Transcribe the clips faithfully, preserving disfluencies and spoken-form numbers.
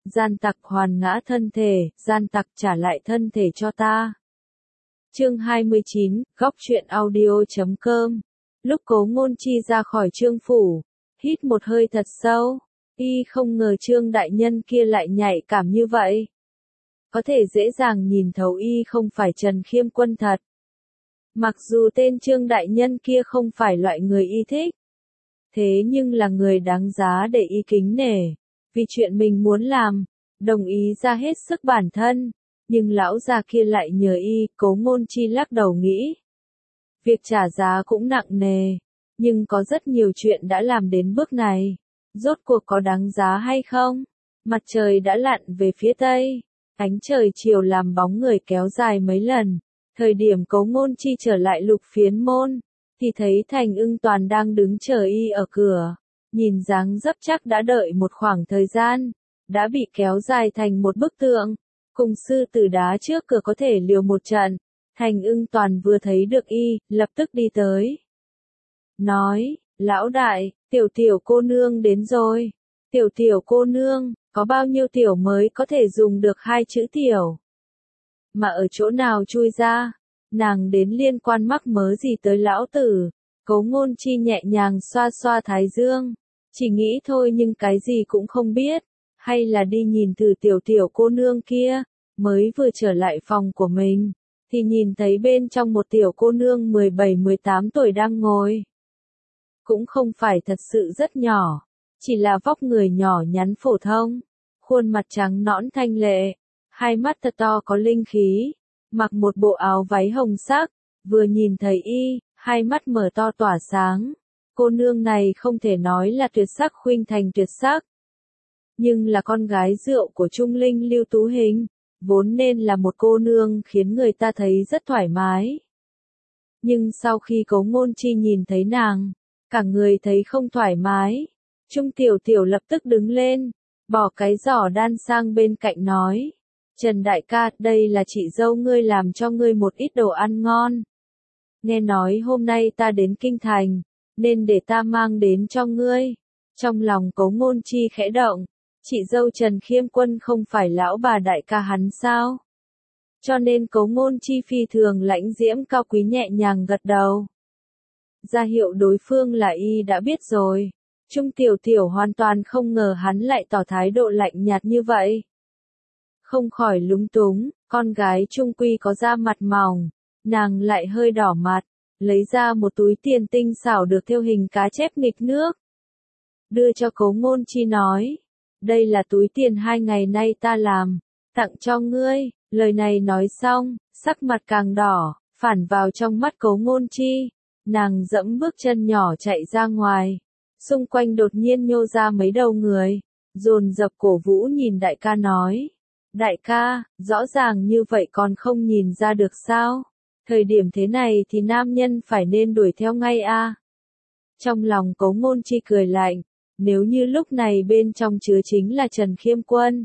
gian tặc hoàn ngã thân thể, gian tặc trả lại thân thể cho ta. Chương hai mươi chín, góc truyện audio chấm com. Lúc Cố Ngôn Chi ra khỏi Trương phủ, hít một hơi thật sâu, y không ngờ Trương đại nhân kia lại nhạy cảm như vậy. Có thể dễ dàng nhìn thấu y không phải Trần Khiêm Quân thật. Mặc dù tên Trương đại nhân kia không phải loại người y thích, thế nhưng là người đáng giá để y kính nể, vì chuyện mình muốn làm, đồng ý ra hết sức bản thân, nhưng lão già kia lại nhờ y. Cố Ngôn Chi lắc đầu nghĩ, việc trả giá cũng nặng nề, nhưng có rất nhiều chuyện đã làm đến bước này, rốt cuộc có đáng giá hay không? Mặt trời đã lặn về phía tây, ánh trời chiều làm bóng người kéo dài mấy lần. Thời điểm Cố Ngôn Chi trở lại Lục Phiến môn, thì thấy Thành Ưng Toàn đang đứng chờ y ở cửa, nhìn dáng dấp chắc đã đợi một khoảng thời gian, đã bị kéo dài thành một bức tượng, cùng sư tử đá trước cửa có thể liều một trận. Thành Ưng Toàn vừa thấy được y, lập tức đi tới. Nói, lão đại, tiểu tiểu cô nương đến rồi. Tiểu tiểu cô nương, có bao nhiêu tiểu mới có thể dùng được hai chữ tiểu? Mà ở chỗ nào chui ra? Nàng đến liên quan mắc mớ gì tới lão tử? Cố Ngôn Chi nhẹ nhàng xoa xoa thái dương. Chỉ nghĩ thôi nhưng cái gì cũng không biết. Hay là đi nhìn thử tiểu tiểu cô nương kia. Mới vừa trở lại phòng của mình, thì nhìn thấy bên trong một tiểu cô nương mười bảy mười tám tuổi đang ngồi. Cũng không phải thật sự rất nhỏ, chỉ là vóc người nhỏ nhắn phổ thông, khuôn mặt trắng nõn thanh lệ, hai mắt thật to có linh khí, mặc một bộ áo váy hồng sắc, vừa nhìn thấy y, hai mắt mở to tỏa sáng. Cô nương này không thể nói là tuyệt sắc khuynh thành tuyệt sắc, nhưng là con gái rượu của Trung Linh Lưu Tú Hình, vốn nên là một cô nương khiến người ta thấy rất thoải mái. Nhưng sau khi Cố Ngôn Chi nhìn thấy nàng, cả người thấy không thoải mái. Trung Tiểu Tiểu lập tức đứng lên, bỏ cái giỏ đan sang bên cạnh nói, Trần đại ca, đây là chị dâu ngươi làm cho ngươi một ít đồ ăn ngon. Nghe nói hôm nay ta đến Kinh Thành, nên để ta mang đến cho ngươi. Trong lòng Cố Ngôn Chi khẽ động, chị dâu Trần Khiêm Quân không phải lão bà đại ca hắn sao? Cho nên Cố Ngôn Chi phi thường lãnh diễm cao quý nhẹ nhàng gật đầu. Ra hiệu đối phương là y đã biết rồi. Trung Tiểu Tiểu hoàn toàn không ngờ hắn lại tỏ thái độ lạnh nhạt như vậy. Không khỏi lúng túng, con gái trung quy có da mặt mỏng, nàng lại hơi đỏ mặt, lấy ra một túi tiền tinh xảo được thêu hình cá chép nghịch nước. Đưa cho Cố Ngôn Chi nói, đây là túi tiền hai ngày nay ta làm, tặng cho ngươi. Lời này nói xong, sắc mặt càng đỏ, phản vào trong mắt Cố Ngôn Chi. Nàng dẫm bước chân nhỏ chạy ra ngoài, xung quanh đột nhiên nhô ra mấy đầu người, dồn dập cổ vũ nhìn đại ca nói, đại ca, rõ ràng như vậy còn không nhìn ra được sao? Thời điểm thế này thì nam nhân phải nên đuổi theo ngay a. À? Trong lòng Cố Ngôn Chi cười lạnh, nếu như lúc này bên trong chứa chính là Trần Khiêm Quân,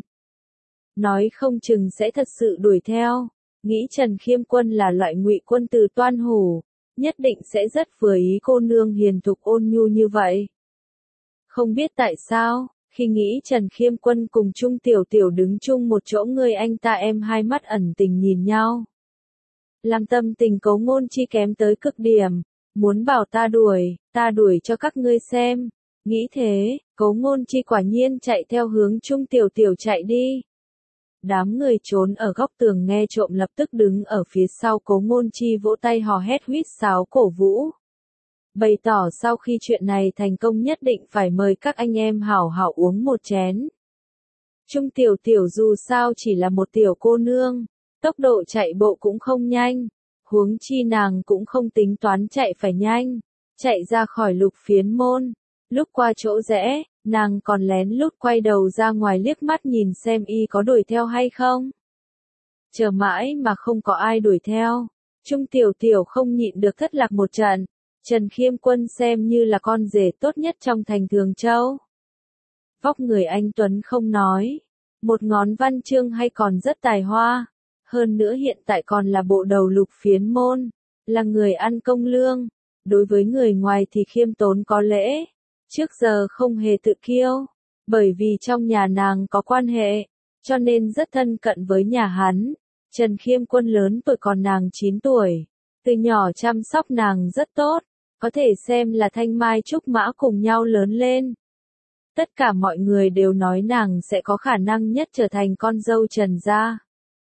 nói không chừng sẽ thật sự đuổi theo. Nghĩ Trần Khiêm Quân là loại ngụy quân từ toan hủ, nhất định sẽ rất vừa ý cô nương hiền thục ôn nhu như vậy. Không biết tại sao, khi nghĩ Trần Khiêm Quân cùng Trung Tiểu Tiểu đứng chung một chỗ, người anh ta em hai mắt ẩn tình nhìn nhau. Làm tâm tình Cố Ngôn Chi kém tới cực điểm, muốn bảo ta đuổi, ta đuổi cho các ngươi xem. Nghĩ thế, Cố Ngôn Chi quả nhiên chạy theo hướng Trung Tiểu Tiểu chạy đi. Đám người trốn ở góc tường nghe trộm lập tức đứng ở phía sau Cố Ngôn Chi vỗ tay hò hét huýt sáo cổ vũ. Bày tỏ sau khi chuyện này thành công nhất định phải mời các anh em hảo hảo uống một chén. Trung Tiểu Tiểu dù sao chỉ là một tiểu cô nương, tốc độ chạy bộ cũng không nhanh, huống chi nàng cũng không tính toán chạy phải nhanh, chạy ra khỏi Lục Phiến môn. Lúc qua chỗ rẽ, nàng còn lén lút quay đầu ra ngoài liếc mắt nhìn xem y có đuổi theo hay không. Chờ mãi mà không có ai đuổi theo, Trung Tiểu Tiểu không nhịn được thất lạc một trận. Trần Khiêm Quân xem như là con rể tốt nhất trong thành Thường Châu. Vóc người anh tuấn không nói, một ngón văn chương hay còn rất tài hoa, hơn nữa hiện tại còn là bộ đầu Lục Phiến môn, là người ăn công lương, đối với người ngoài thì khiêm tốn có lễ, trước giờ không hề tự kiêu, bởi vì trong nhà nàng có quan hệ, cho nên rất thân cận với nhà hắn. Trần Khiêm Quân lớn tuổi còn nàng chín tuổi, từ nhỏ chăm sóc nàng rất tốt, có thể xem là thanh mai trúc mã cùng nhau lớn lên. Tất cả mọi người đều nói nàng sẽ có khả năng nhất trở thành con dâu Trần gia.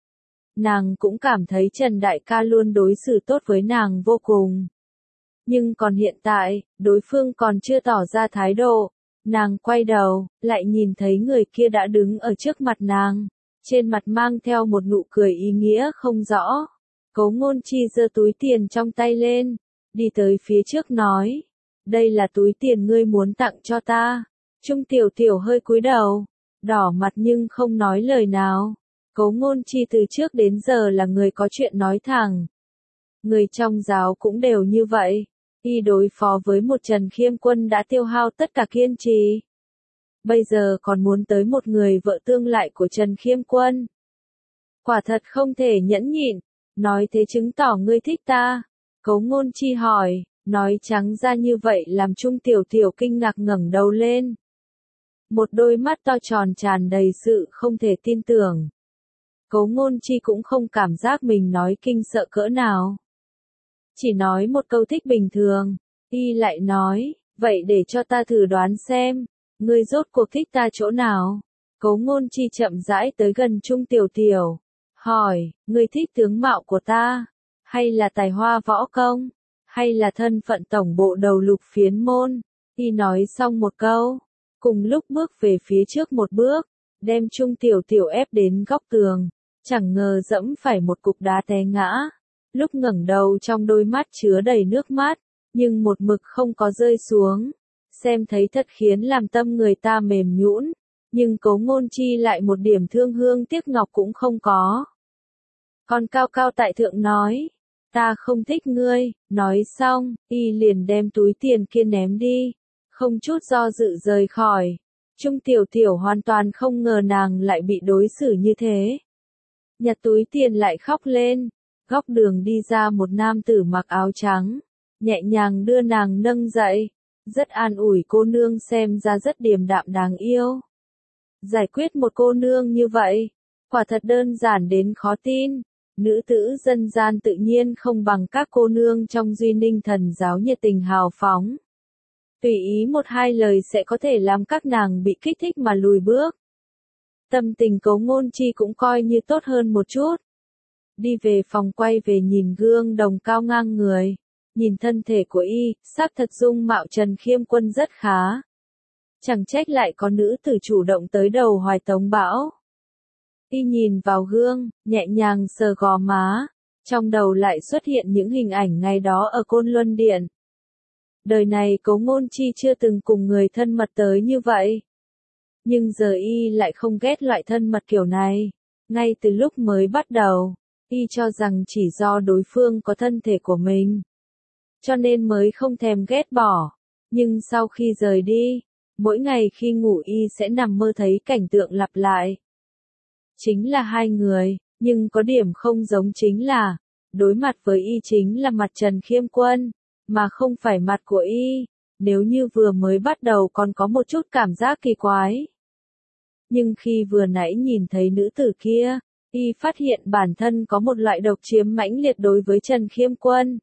Nàng cũng cảm thấy Trần đại ca luôn đối xử tốt với nàng vô cùng. Nhưng còn hiện tại, đối phương còn chưa tỏ ra thái độ. Nàng quay đầu, lại nhìn thấy người kia đã đứng ở trước mặt nàng. Trên mặt mang theo một nụ cười ý nghĩa không rõ. Cố Ngôn Chi giơ túi tiền trong tay lên, đi tới phía trước nói. Đây là túi tiền ngươi muốn tặng cho ta. Trung Tiểu Tiểu hơi cúi đầu, đỏ mặt nhưng không nói lời nào. Cố Ngôn Chi từ trước đến giờ là người có chuyện nói thẳng. Người trong giáo cũng đều như vậy. Y đối phó với một Trần Khiêm Quân đã tiêu hao tất cả kiên trì. Bây giờ còn muốn tới một người vợ tương lại của Trần Khiêm Quân. Quả thật không thể nhẫn nhịn, nói thế chứng tỏ ngươi thích ta. Cố Ngôn Chi hỏi, nói trắng ra như vậy làm Trung Tiểu Tiểu kinh ngạc ngẩng đầu lên. Một đôi mắt to tròn tràn đầy sự không thể tin tưởng. Cố Ngôn Chi cũng không cảm giác mình nói kinh sợ cỡ nào. Chỉ nói một câu thích bình thường, y lại nói, vậy để cho ta thử đoán xem, ngươi rốt cuộc thích ta chỗ nào. Cố Ngôn Chi chậm rãi tới gần Trung Tiểu Tiểu, hỏi, ngươi thích tướng mạo của ta, hay là tài hoa võ công, hay là thân phận tổng bộ đầu lục phiến môn. Y nói xong một câu, cùng lúc bước về phía trước một bước, đem Trung Tiểu Tiểu ép đến góc tường, chẳng ngờ dẫm phải một cục đá té ngã. Lúc ngẩng đầu trong đôi mắt chứa đầy nước mắt, nhưng một mực không có rơi xuống. Xem thấy thật khiến làm tâm người ta mềm nhũn, nhưng Cố Ngôn Chi lại một điểm thương hương tiếc ngọc cũng không có. Còn cao cao tại thượng nói, ta không thích ngươi, nói xong, y liền đem túi tiền kia ném đi, không chút do dự rời khỏi. Trung Tiểu Tiểu hoàn toàn không ngờ nàng lại bị đối xử như thế. Nhặt túi tiền lại khóc lên. Góc đường đi ra một nam tử mặc áo trắng, nhẹ nhàng đưa nàng nâng dậy, rất an ủi cô nương xem ra rất điềm đạm đáng yêu. Giải quyết một cô nương như vậy, quả thật đơn giản đến khó tin. Nữ tử dân gian tự nhiên không bằng các cô nương trong Duy Ninh Thần giáo nhiệt tình hào phóng. Tùy ý một hai lời sẽ có thể làm các nàng bị kích thích mà lùi bước. Tâm tình Cố Ngôn Chi cũng coi như tốt hơn một chút. Đi về phòng quay về nhìn gương đồng cao ngang người, nhìn thân thể của y, xác thật dung mạo Trần Khiêm Quân rất khá. Chẳng trách lại có nữ tử chủ động tới đầu Hoài Tống Bão. Y nhìn vào gương, nhẹ nhàng sờ gò má, trong đầu lại xuất hiện những hình ảnh ngày đó ở Côn Luân Điện. Đời này Cố Ngôn Chi chưa từng cùng người thân mật tới như vậy. Nhưng giờ y lại không ghét loại thân mật kiểu này. Ngay từ lúc mới bắt đầu, y cho rằng chỉ do đối phương có thân thể của mình, cho nên mới không thèm ghét bỏ. Nhưng sau khi rời đi, mỗi ngày khi ngủ y sẽ nằm mơ thấy cảnh tượng lặp lại. Chính là hai người, nhưng có điểm không giống chính là, đối mặt với y chính là mặt Trần Khiêm Quân, mà không phải mặt của y. Nếu như vừa mới bắt đầu còn có một chút cảm giác kỳ quái. Nhưng khi vừa nãy nhìn thấy nữ tử kia, y phát hiện bản thân có một loại độc chiếm mãnh liệt đối với Trần Khiêm Quân.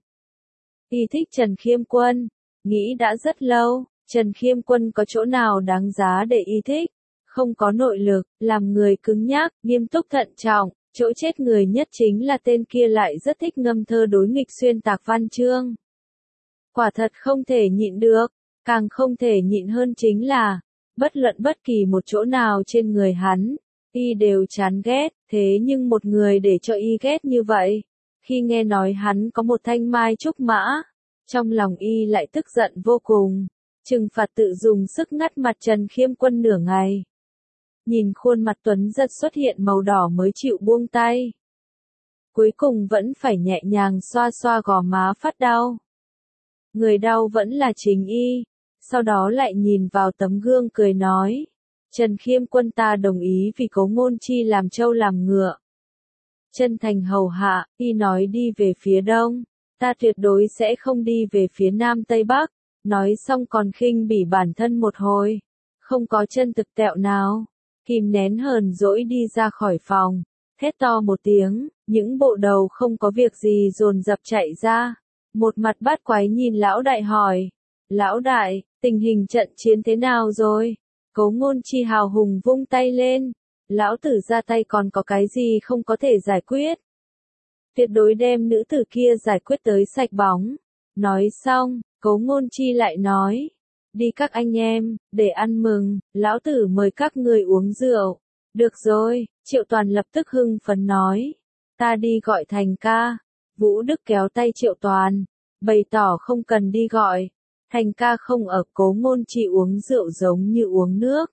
Y thích Trần Khiêm Quân, nghĩ đã rất lâu, Trần Khiêm Quân có chỗ nào đáng giá để y thích, không có nội lực, làm người cứng nhắc, nghiêm túc thận trọng, chỗ chết người nhất chính là tên kia lại rất thích ngâm thơ đối nghịch xuyên tạc văn chương. Quả thật không thể nhịn được, càng không thể nhịn hơn chính là, bất luận bất kỳ một chỗ nào trên người hắn, y đều chán ghét, thế nhưng một người để cho y ghét như vậy, khi nghe nói hắn có một thanh mai trúc mã, trong lòng y lại tức giận vô cùng, trừng phạt tự dùng sức ngắt mặt Trần Khiêm Quân nửa ngày. Nhìn khuôn mặt tuấn giật xuất hiện màu đỏ mới chịu buông tay. Cuối cùng vẫn phải nhẹ nhàng xoa xoa gò má phát đau. Người đau vẫn là chính y, sau đó lại nhìn vào tấm gương cười nói. Trần Khiêm Quân ta đồng ý vì Cố Ngôn Chi làm trâu làm ngựa. Chân thành hầu hạ, y nói đi về phía đông, ta tuyệt đối sẽ không đi về phía nam tây bắc, nói xong còn khinh bỉ bản thân một hồi, không có chân thực tẹo nào. kìm nén hờn dỗi đi ra khỏi phòng, thét to một tiếng, những bộ đầu không có việc gì dồn dập chạy ra. Một mặt bát quái nhìn lão đại hỏi, lão đại, tình hình trận chiến thế nào rồi? Cố Ngôn Chi hào hùng vung tay lên, lão tử ra tay còn có cái gì không có thể giải quyết. Tuyệt đối đem nữ tử kia giải quyết tới sạch bóng. Nói xong, Cố Ngôn Chi lại nói, đi các anh em, để ăn mừng, lão tử mời các người uống rượu. Được rồi, Triệu Toàn lập tức hưng phấn nói, ta đi gọi Thành ca. Vũ Đức kéo tay Triệu Toàn, bày tỏ không cần đi gọi. Thành ca không ở. Cố Ngôn Chi uống rượu giống như uống nước.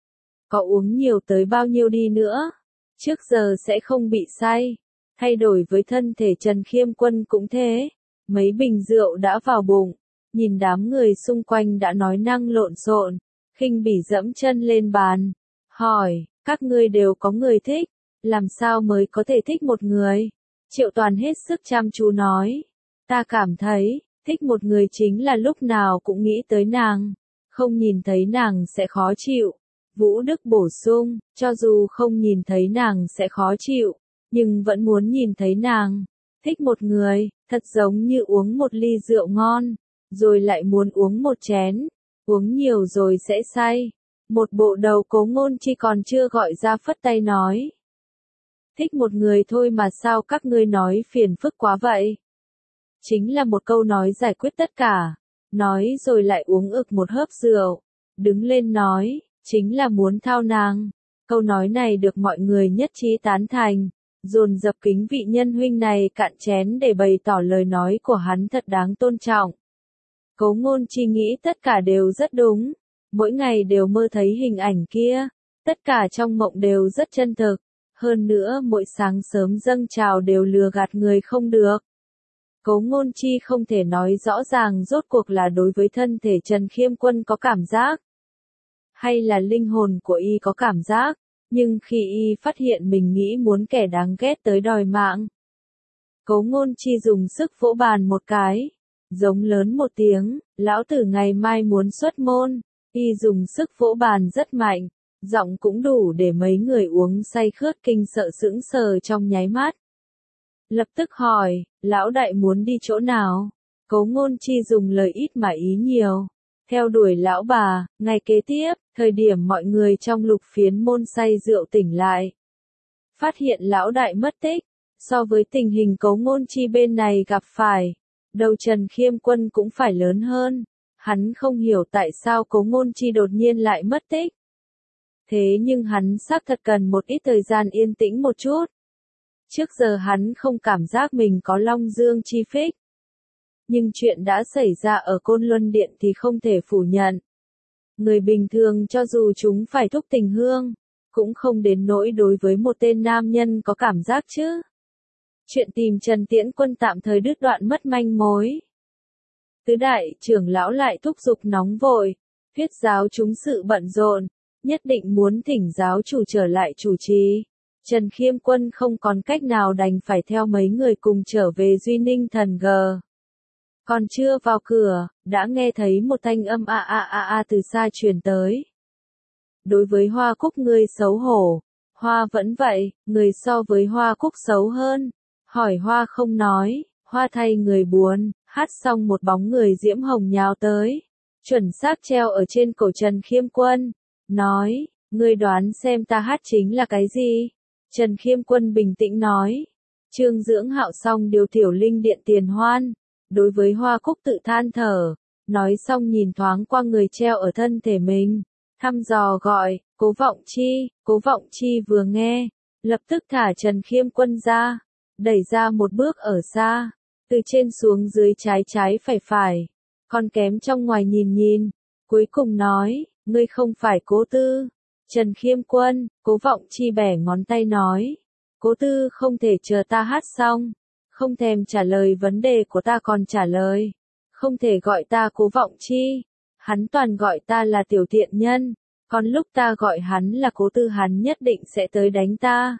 Có uống nhiều tới bao nhiêu đi nữa, trước giờ sẽ không bị say. Thay đổi với thân thể Trần Khiêm Quân cũng thế. Mấy bình rượu đã vào bụng, nhìn đám người xung quanh đã nói năng lộn xộn, khinh bỉ dẫm chân lên bàn. Hỏi, các ngươi đều có người thích, làm sao mới có thể thích một người? Triệu Toàn hết sức chăm chú nói, ta cảm thấy, thích một người chính là lúc nào cũng nghĩ tới nàng, không nhìn thấy nàng sẽ khó chịu. Vũ Đức bổ sung, cho dù không nhìn thấy nàng sẽ khó chịu, nhưng vẫn muốn nhìn thấy nàng. Thích một người, thật giống như uống một ly rượu ngon, rồi lại muốn uống một chén, uống nhiều rồi sẽ say. Một bộ đầu Cố Ngôn Chi còn chưa gọi ra phất tay nói. Thích một người thôi mà sao các ngươi nói phiền phức quá vậy? Chính là một câu nói giải quyết tất cả. Nói rồi lại uống ực một hớp rượu. Đứng lên nói, chính là muốn thao nàng. Câu nói này được mọi người nhất trí tán thành. Dồn dập kính vị nhân huynh này cạn chén để bày tỏ lời nói của hắn thật đáng tôn trọng. Cố Ngôn Chi nghĩ tất cả đều rất đúng. Mỗi ngày đều mơ thấy hình ảnh kia. Tất cả trong mộng đều rất chân thực. Hơn nữa mỗi sáng sớm dâng trào đều lừa gạt người không được. Cố Ngôn Chi không thể nói rõ ràng rốt cuộc là đối với thân thể Trần Khiêm Quân có cảm giác, hay là linh hồn của y có cảm giác, nhưng khi y phát hiện mình nghĩ muốn kẻ đáng ghét tới đòi mạng. Cố Ngôn Chi dùng sức vỗ bàn một cái, giống lớn một tiếng, lão tử ngày mai muốn xuất môn, y dùng sức vỗ bàn rất mạnh, giọng cũng đủ để mấy người uống say khướt kinh sợ sững sờ trong nháy mắt. Lập tức hỏi, lão đại muốn đi chỗ nào? Cố Ngôn Chi dùng lời ít mà ý nhiều. Theo đuổi lão bà, ngày kế tiếp, thời điểm mọi người trong Lục Phiến môn say rượu tỉnh lại. Phát hiện lão đại mất tích, so với tình hình Cố Ngôn Chi bên này gặp phải, đầu Trần Khiêm Quân cũng phải lớn hơn. Hắn không hiểu tại sao Cố Ngôn Chi đột nhiên lại mất tích. Thế nhưng hắn xác thật cần một ít thời gian yên tĩnh một chút. Trước giờ hắn không cảm giác mình có Long Dương chi phích. Nhưng chuyện đã xảy ra ở Côn Luân Điện thì không thể phủ nhận. Người bình thường cho dù chúng phải thúc tình hương, cũng không đến nỗi đối với một tên nam nhân có cảm giác chứ. Chuyện tìm Trần Tiễn Quân tạm thời đứt đoạn mất manh mối. Tứ đại trưởng lão lại thúc giục nóng vội, thuyết giáo chúng sự bận rộn, nhất định muốn thỉnh giáo chủ trở lại chủ trì. Trần Khiêm Quân không còn cách nào đành phải theo mấy người cùng trở về Duy Ninh Thần G. Còn chưa vào cửa, đã nghe thấy một thanh âm a a a a từ xa truyền tới. Đối với Hoa Cúc ngươi xấu hổ, Hoa vẫn vậy, người so với Hoa Cúc xấu hơn. Hỏi Hoa không nói, Hoa thay người buồn, hát xong một bóng người diễm hồng nhào tới. Chuẩn xác treo ở trên cổ Trần Khiêm Quân. Nói, ngươi đoán xem ta hát chính là cái gì? Trần Khiêm Quân bình tĩnh nói. Trương Dưỡng Hạo xong điều Tiểu Linh Điện tiền hoan. Đối với Hoa Cúc tự than thở. Nói xong nhìn thoáng qua người treo ở thân thể mình. Thăm dò gọi, Cố Vọng Chi. Cố Vọng Chi vừa nghe, lập tức thả Trần Khiêm Quân ra. Đẩy ra một bước ở xa. Từ trên xuống dưới trái trái phải phải. Còn kém trong ngoài nhìn nhìn. Cuối cùng nói, ngươi không phải Cố Tư. Trần Khiêm Quân, Cố Vọng Chi bẻ ngón tay nói. Cố Tư không thể chờ ta hát xong. Không thèm trả lời vấn đề của ta còn trả lời. Không thể gọi ta Cố Vọng Chi. Hắn toàn gọi ta là tiểu tiện nhân. Còn lúc ta gọi hắn là Cố Tư hắn nhất định sẽ tới đánh ta.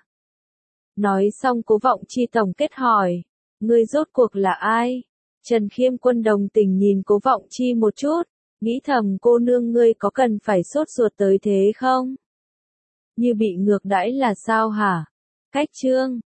Nói xong Cố Vọng Chi tổng kết hỏi. Ngươi rốt cuộc là ai? Trần Khiêm Quân đồng tình nhìn Cố Vọng Chi một chút. Nghĩ thầm cô nương ngươi có cần phải sốt ruột tới thế không? Như bị ngược đãi là sao hả? Cách chương